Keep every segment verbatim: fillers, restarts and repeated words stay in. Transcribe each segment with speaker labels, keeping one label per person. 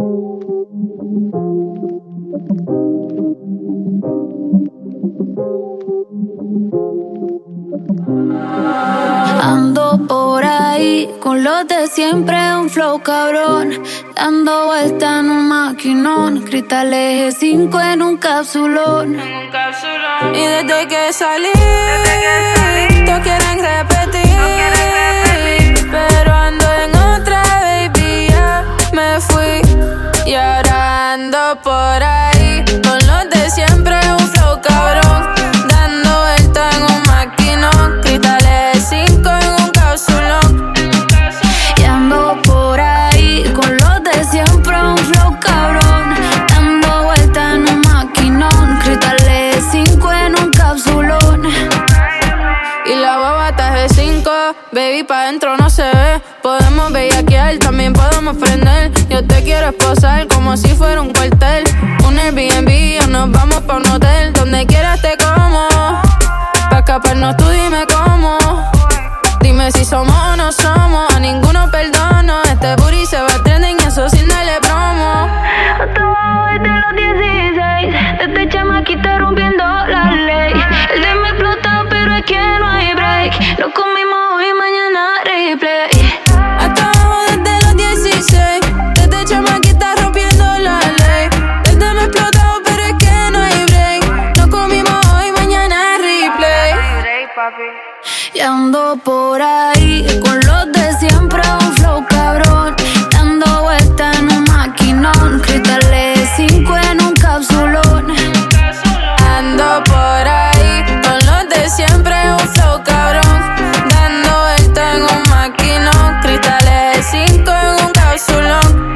Speaker 1: Ando por ahí con los de siempre, un flow cabrón, dando vuelta en un maquinón, cristales G cinco en un capsulón.
Speaker 2: Y desde que salí, todos quieren repetir, pero ando en otra, baby, ya me fui. Y ahora ando por ahí con los de siempre, un flow cabrón, dando vuelta en un maquinón, cristales cinco en un capsulón.
Speaker 1: Y ando por ahí con los de siempre, un flow cabrón, dando vuelta en un maquinón, cristales cinco en un capsulón.
Speaker 2: Y la baba está G cinco, baby, pa' dentro no se ve. Podemos bellaquear, también podemos prender. Yo te quiero esposar como si fuera un cuartel. Un Airbnb o nos vamos pa' un hotel. Donde quieras te como, pa' escaparnos tú dime cómo. Dime si somos o no somos, a ninguno perdono. Este booty se va trending y eso sin darle promo.
Speaker 1: Hasta abajo desde los dieciséis, desde chamaquita rompiendo la ley. El de me explota pero es que no hay break. Lo comimos hoy, mañana replay.
Speaker 2: Hasta abajo desde los dieciséis, desde chamaquita rompiendo la ley. Desde me explotado pero es que no hay break. Nos comimos hoy, mañana replay.
Speaker 1: Y ando por ahí con los de siempre, un flow cabrón, dando vuelta en un maquinón, cristales cinco en un capsulón.
Speaker 2: Ando por ahí con los de siempre, un flow cabrón, dando vuelta en un maquinón, cristales cinco en un capsulón.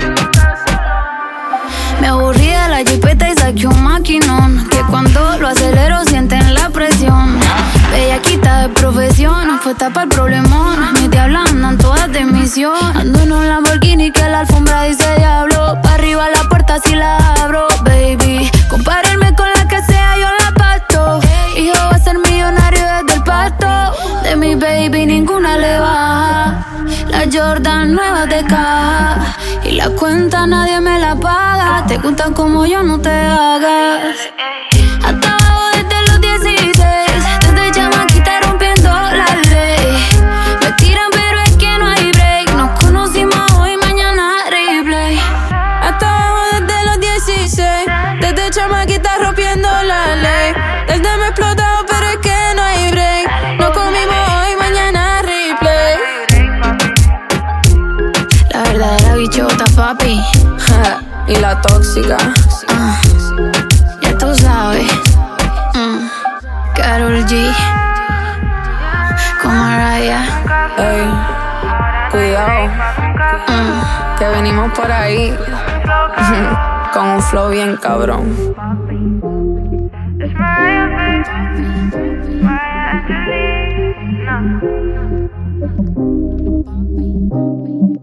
Speaker 1: Me aburrí de la jipeta y saqué un maquinón, que cuando lo acelero sienten la presión. Bellaquita de profesión, puesta para el problemón. Mis diablas andan todas de misión. Ando en un Lamborghini que la alfombra dice diablo. Pa' arriba la puerta si la abro, baby. Compárenme con la que sea, yo la parto. Hijo va a ser millonario desde el parto. De mi baby ninguna le baja. La Jordan nueva de caja. Y la cuenta nadie me la paga. Te gustan como yo, no te hagas. Hasta abajo desde los dieciséis, desde chamaquita rompiendo la ley. Me tiran pero es que no hay break. Nos conocimos hoy, mañana replay.
Speaker 2: Hasta abajo desde los dieciséis, desde chamaquita rompiendo la ley. Desde me explotado pero es que no hay break. Nos comimos hoy, mañana replay.
Speaker 1: La verdadera bichota, papi.
Speaker 2: Y la tóxica.
Speaker 1: Uh, ya tú sabes. Mm, Karol G con Mariah.
Speaker 2: Ey, cuidado,
Speaker 1: Mm.
Speaker 2: que venimos por ahí con un flow bien cabrón.
Speaker 3: It's Mariah, baby. Mariah Angelina.